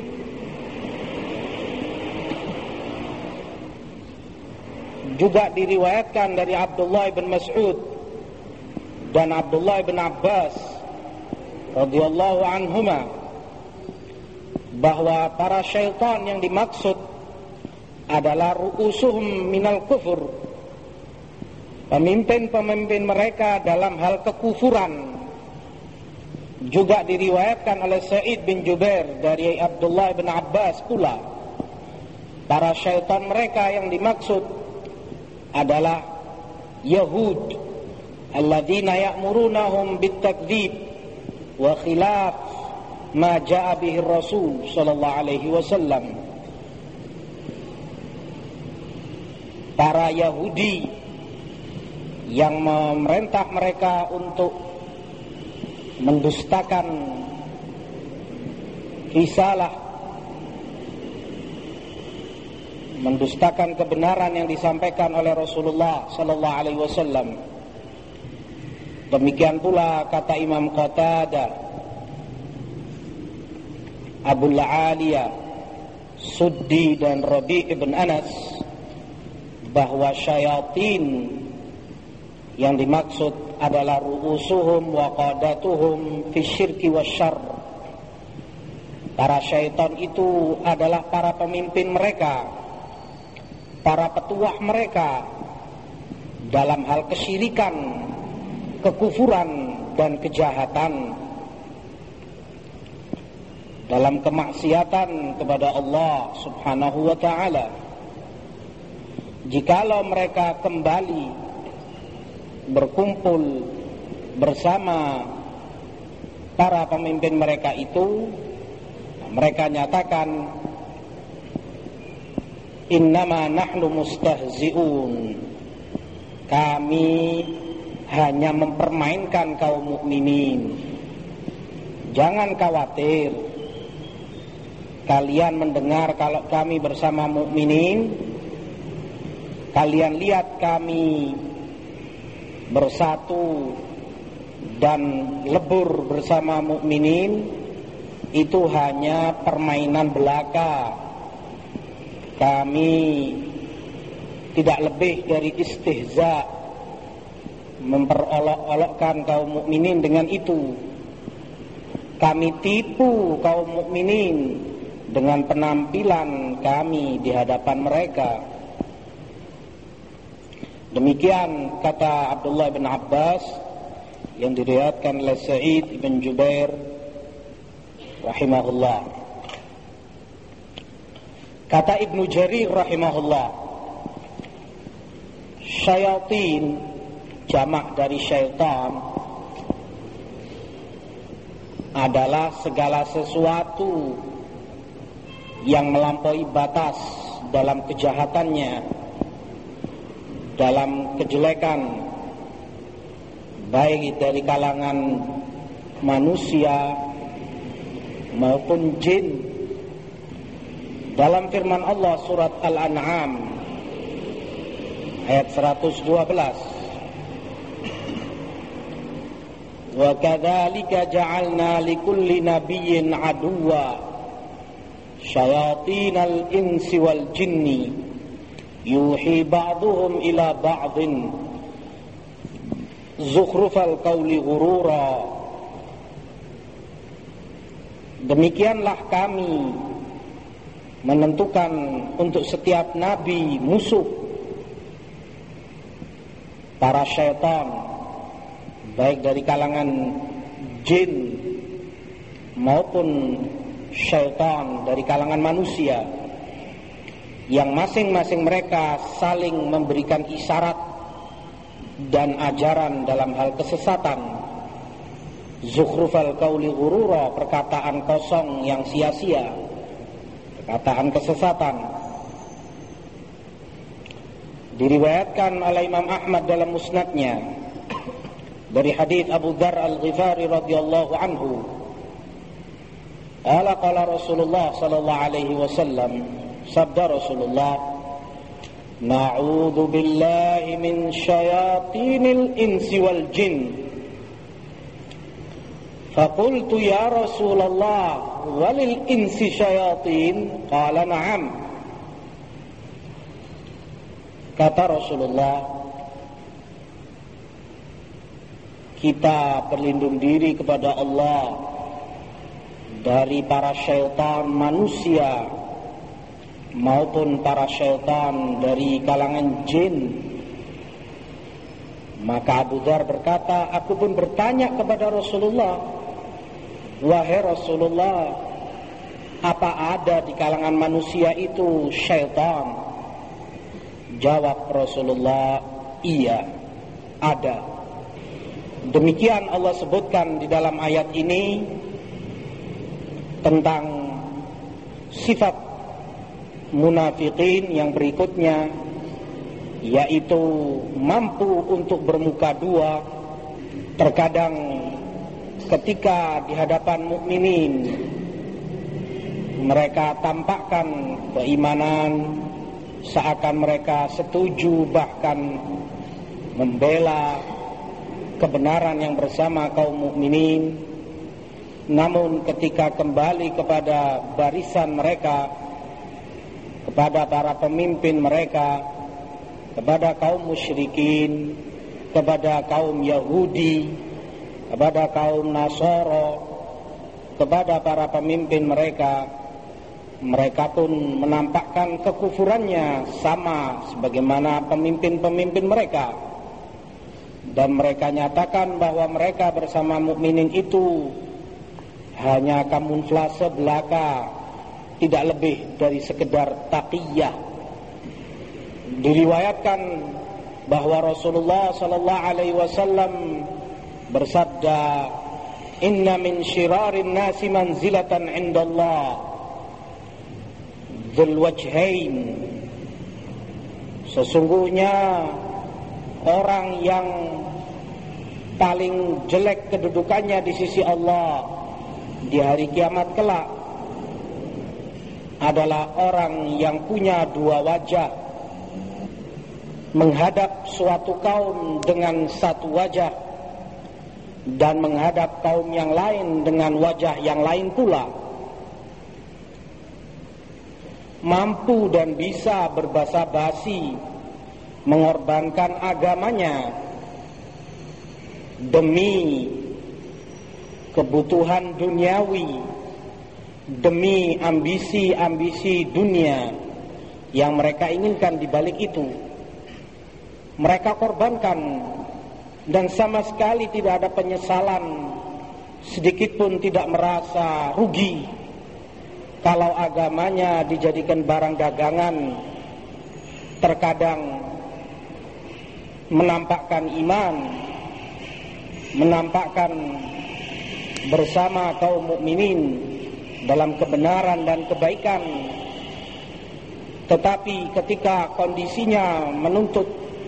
juga diriwayatkan dari Abdullah bin Mas'ud dan Abdullah bin Abbas radhiyallahu anhuma bahwa para syaitan yang dimaksud adalah ru'usuhum minal kufur, pemimpin-pemimpin mereka dalam hal kekufuran. Juga diriwayatkan oleh Sa'id bin Jubair dari Abdullah bin Abbas pula, para syaitan mereka yang dimaksud adalah Yahud, alladzina ya'murunahum bitakdzib wa khilaf ma ja'a bihi Rasul sallallahu alaihi wasallam. Para Yahudi yang memerintah mereka untuk mendustakan risalah, mendustakan kebenaran yang disampaikan oleh Rasulullah sallallahu alaihi wasallam. Demikian pula kata Imam Qatadah, Abul Aliyah, Suddi dan Rabi' ibn Anas bahwa syayatin yang dimaksud adalah ru'usuhum wa qadatuhum fi syirki wa syarr. Para syaitan itu adalah para pemimpin mereka, para petuah mereka dalam hal kesyirikan, kekufuran dan kejahatan, dalam kemaksiatan kepada Allah subhanahu wa ta'ala. Jikalau mereka kembali berkumpul bersama para pemimpin mereka itu, mereka nyatakan innama nahnu mustahzi'un, kami hanya mempermainkan kaum mukminin. Jangan khawatir, kalian mendengar kalau kami bersama mukminin, kalian lihat kami bersatu dan lebur bersama mukminin, itu hanya permainan belaka. Kami tidak lebih dari istihza, memperolok-olokkan kaum mukminin dengan itu. Kami tipu kaum mukminin dengan penampilan kami di hadapan mereka. Demikian kata Abdullah bin Abbas yang diriwayatkan oleh Sa'id bin Jubair rahimahullah. Kata Ibnu Jarir rahimahullah, syayatin jamak dari syaitan adalah segala sesuatu yang melampaui batas dalam kejahatannya, dalam kejelekan, baik dari kalangan manusia maupun jin. Dalam firman Allah surat Al-An'am ayat seratus dua belas, wa kadzalika ja'alna likulli nabiyyin aduwwa syayatinal insi wal jinni yuhi ba'duhum ila ba'din zukhrufal qawli ghurura. Demikianlah kami menentukan untuk setiap nabi musuh, para syaitan baik dari kalangan jin maupun syaitan dari kalangan manusia, yang masing-masing mereka saling memberikan isyarat dan ajaran dalam hal kesesatan. Zukhrufal qauli ghurura, perkataan kosong yang sia-sia, perkataan kesesatan. Diriwayatkan oleh Imam Ahmad dalam musnadnya dari hadits Abu Dzar Al-Ghifari radhiyallahu anhu, qala qala Rasulullah sallallahu alaihi wasallam, sabda Rasulullah, na'udzu billahi min syayatinil insi wal jin. Faqultu ya Rasulullah, walil insi syayatin? Qala na'am. Kata Rasulullah, kita berlindung diri kepada Allah dari para syaitan manusia maupun para syaitan dari kalangan jin. Maka Abu Dzar berkata, aku pun bertanya kepada Rasulullah, wahai Rasulullah, apa ada di kalangan manusia itu syaitan? Jawab Rasulullah, iya, ada. Demikian Allah sebutkan di dalam ayat ini tentang sifat munafikin yang berikutnya, yaitu mampu untuk bermuka dua. Terkadang ketika di hadapan mukminin mereka tampakkan keimanan, seakan mereka setuju bahkan membela kebenaran yang bersama kaum mukminin. Namun ketika kembali kepada barisan mereka, kepada para pemimpin mereka, kepada kaum musyrikin, kepada kaum Yahudi, kepada kaum Nasara, kepada para pemimpin mereka, mereka pun menampakkan kekufurannya sama sebagaimana pemimpin-pemimpin mereka. Dan mereka nyatakan bahwa mereka bersama mukminin itu hanya kamuflase belaka, tidak lebih dari sekedar taqiyah. Diriwayatkan bahwa Rasulullah sallallahu alaihi wasallam bersabda, inna min syirarin nasi manzilatan indallah dzul wajhain. Sesungguhnya orang yang paling jelek kedudukannya di sisi Allah di hari kiamat kelak adalah orang yang punya dua wajah, menghadap suatu kaum dengan satu wajah dan menghadap kaum yang lain dengan wajah yang lain pula. Mampu dan bisa berbasa-basi mengorbankan agamanya demi kebutuhan duniawi, demi ambisi-ambisi dunia yang mereka inginkan di balik itu. Mereka korbankan dan sama sekali tidak ada penyesalan, sedikit pun tidak merasa rugi kalau agamanya dijadikan barang dagangan. Terkadang menampakkan iman, menampakkan bersama kaum mukminin dalam kebenaran dan kebaikan, tetapi ketika kondisinya menuntut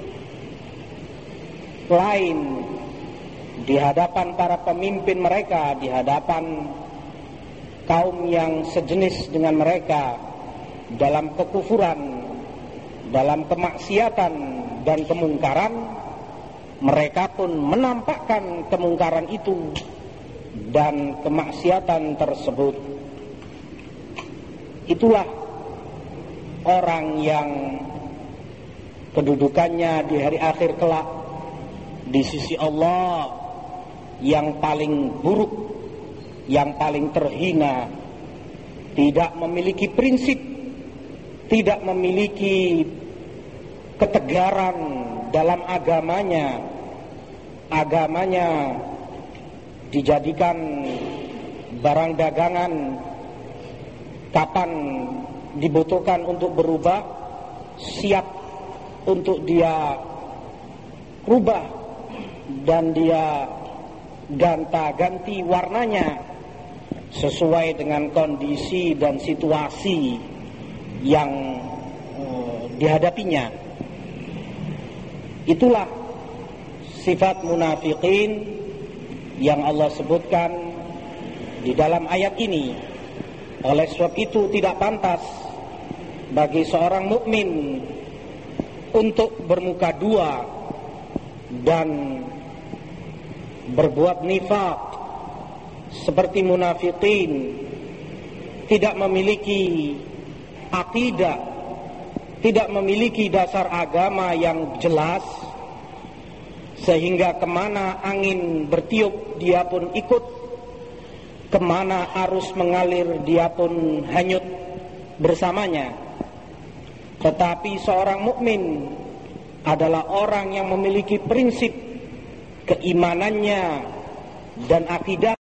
lain, di hadapan para pemimpin mereka, di hadapan kaum yang sejenis dengan mereka dalam kekufuran, dalam kemaksiatan dan kemungkaran, mereka pun menampakkan kemungkaran itu dan kemaksiatan tersebut. Itulah orang yang kedudukannya di hari akhir kelak di sisi Allah yang paling buruk, yang paling terhina, tidak memiliki prinsip, tidak memiliki ketegaran dalam agamanya, agamanya dijadikan barang dagangan, kapan dibutuhkan untuk berubah, siap untuk dia rubah dan dia ganta-ganti warnanya sesuai dengan kondisi dan situasi yang uh, dihadapinya. Itulah sifat munafikin yang Allah sebutkan di dalam ayat ini. Oleh sebab itu tidak pantas bagi seorang mukmin untuk bermuka dua dan berbuat nifaq seperti munafikin, tidak memiliki akidah, tidak memiliki dasar agama yang jelas, sehingga kemana angin bertiup dia pun ikut, kemana arus mengalir dia pun hanyut bersamanya. Tetapi seorang mukmin adalah orang yang memiliki prinsip keimanannya dan akidah